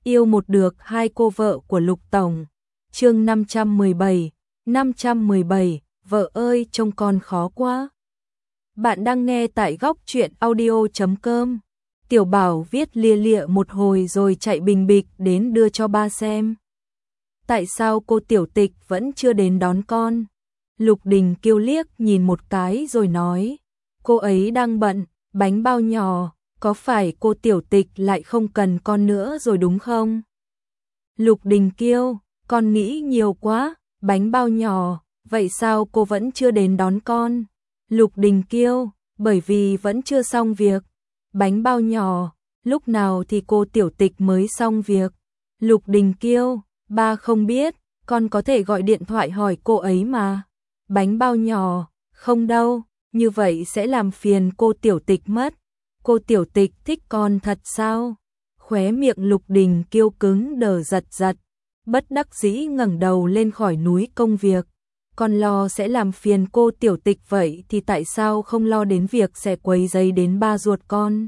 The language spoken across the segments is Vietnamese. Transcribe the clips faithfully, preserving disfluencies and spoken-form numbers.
Yêu một được hai cô vợ của Lục Tổng. Chương năm trăm mười bảy, năm trăm mười bảy, vợ ơi trông con khó quá. Bạn đang nghe tại góc truyện audio chấm com. Tiểu Bảo viết lia lịa một hồi rồi chạy bình bịch đến đưa cho ba xem. Tại sao cô Tiểu Tịch vẫn chưa đến đón con? Lục Đình Kiêu liếc nhìn một cái rồi nói, cô ấy đang bận, bánh bao nhỏ, có phải cô Tiểu Tịch lại không cần con nữa rồi đúng không? Lục Đình Kiêu, con nghĩ nhiều quá, bánh bao nhỏ, vậy sao cô vẫn chưa đến đón con? Lục Đình Kiêu, bởi vì vẫn chưa xong việc. Bánh bao nhỏ, lúc nào thì cô Tiểu Tịch mới xong việc? Lục Đình Kiêu, ba không biết, con có thể gọi điện thoại hỏi cô ấy mà. Bánh bao nhỏ, không đâu, như vậy sẽ làm phiền cô Tiểu Tịch mất. Cô Tiểu Tịch thích con thật sao? Khóe miệng Lục Đình Kiêu cứng đờ giật giật, bất đắc dĩ ngẩng đầu lên khỏi núi công việc. Con lo sẽ làm phiền cô Tiểu Tịch vậy thì tại sao không lo đến việc sẽ quấy rầy đến ba ruột con?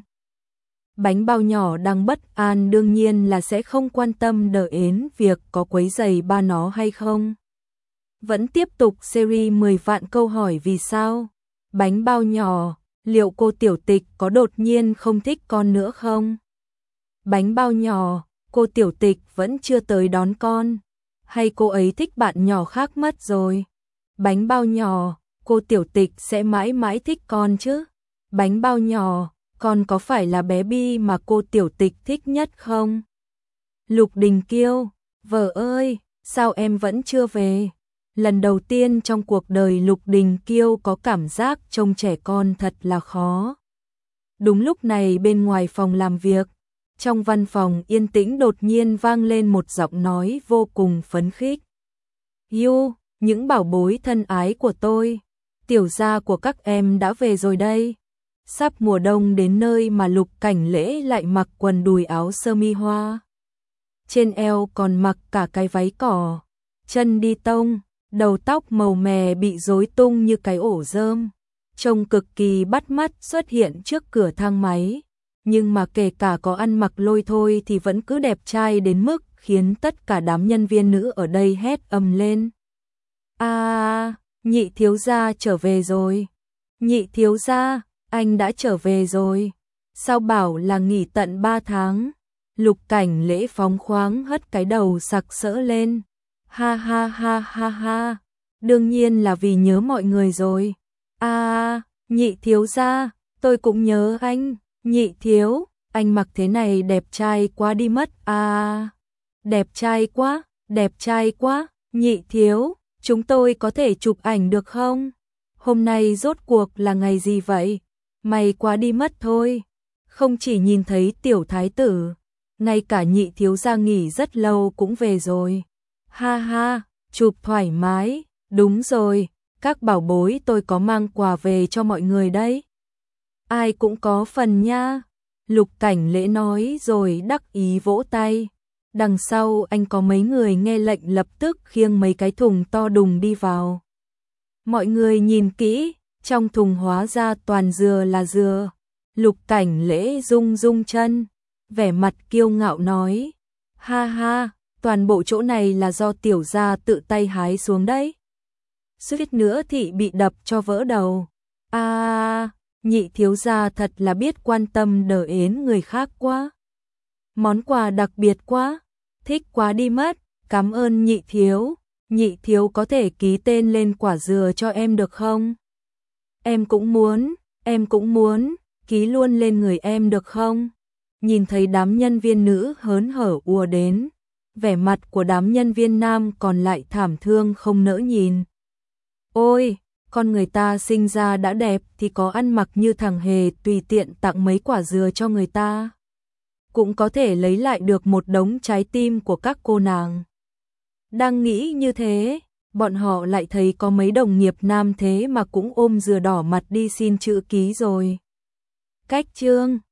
Bánh bao nhỏ đang bất an đương nhiên là sẽ không quan tâm đến việc có quấy rầy ba nó hay không. Vẫn tiếp tục series mười vạn câu hỏi vì sao? Bánh bao nhỏ, liệu cô Tiểu Tịch có đột nhiên không thích con nữa không? Bánh bao nhỏ, cô Tiểu Tịch vẫn chưa tới đón con, hay cô ấy thích bạn nhỏ khác mất rồi? Bánh bao nhỏ, cô Tiểu Tịch sẽ mãi mãi thích con chứ? Bánh bao nhỏ, con có phải là bé Bi mà cô Tiểu Tịch thích nhất không? Lục Đình Kiêu, vợ ơi, sao em vẫn chưa về? Lần đầu tiên trong cuộc đời Lục Đình Kiêu có cảm giác trông trẻ con thật là khó. Đúng lúc này bên ngoài phòng làm việc, trong văn phòng yên tĩnh đột nhiên vang lên một giọng nói vô cùng phấn khích. Yu, những bảo bối thân ái của tôi, tiểu gia của các em đã về rồi đây. Sắp mùa đông đến nơi mà Lục Cảnh Lễ lại mặc quần đùi áo sơ mi hoa. Trên eo còn mặc cả cái váy cỏ, chân đi tông, đầu tóc màu mè bị rối tung như cái ổ rơm. Trông cực kỳ bắt mắt xuất hiện trước cửa thang máy. Nhưng mà kể cả có ăn mặc lôi thôi thì vẫn cứ đẹp trai đến mức khiến tất cả đám nhân viên nữ ở đây hét ầm lên. À, nhị thiếu gia trở về rồi. Nhị thiếu gia, anh đã trở về rồi. Sao bảo là nghỉ tận ba tháng? Lục Cảnh Lễ phóng khoáng hất cái đầu sặc sỡ lên. Ha ha ha ha ha, đương nhiên là vì nhớ mọi người rồi. À, nhị thiếu gia, tôi cũng nhớ anh. Nhị thiếu, anh mặc thế này đẹp trai quá đi mất. À, đẹp trai quá, đẹp trai quá. Nhị thiếu, chúng tôi có thể chụp ảnh được không? Hôm nay rốt cuộc là ngày gì vậy? May quá đi mất thôi. Không chỉ nhìn thấy tiểu thái tử, ngay cả nhị thiếu gia nghỉ rất lâu cũng về rồi. Ha ha, chụp thoải mái. Đúng rồi, các bảo bối tôi có mang quà về cho mọi người đấy. Ai cũng có phần nha. Lục Cảnh Lễ nói rồi đắc ý vỗ tay. Đằng sau anh có mấy người nghe lệnh lập tức khiêng mấy cái thùng to đùng đi vào. Mọi người nhìn kỹ, trong thùng hóa ra toàn dừa là dừa. Lục Cảnh Lễ rung rung chân, vẻ mặt kiêu ngạo nói. Ha ha, toàn bộ chỗ này là do tiểu gia tự tay hái xuống đấy. Suýt nữa thì bị đập cho vỡ đầu. À, nhị thiếu gia thật là biết quan tâm đến người khác quá. Món quà đặc biệt quá, thích quá đi mất, cảm ơn nhị thiếu. Nhị thiếu có thể ký tên lên quả dừa cho em được không? Em cũng muốn, em cũng muốn, ký luôn lên người em được không? Nhìn thấy đám nhân viên nữ hớn hở ùa đến, vẻ mặt của đám nhân viên nam còn lại thảm thương không nỡ nhìn. Ôi, con người ta sinh ra đã đẹp thì có ăn mặc như thằng hề tùy tiện tặng mấy quả dừa cho người ta, cũng có thể lấy lại được một đống trái tim của các cô nàng. Đang nghĩ như thế, bọn họ lại thấy có mấy đồng nghiệp nam thế mà cũng ôm dừa đỏ mặt đi xin chữ ký rồi. Cách chương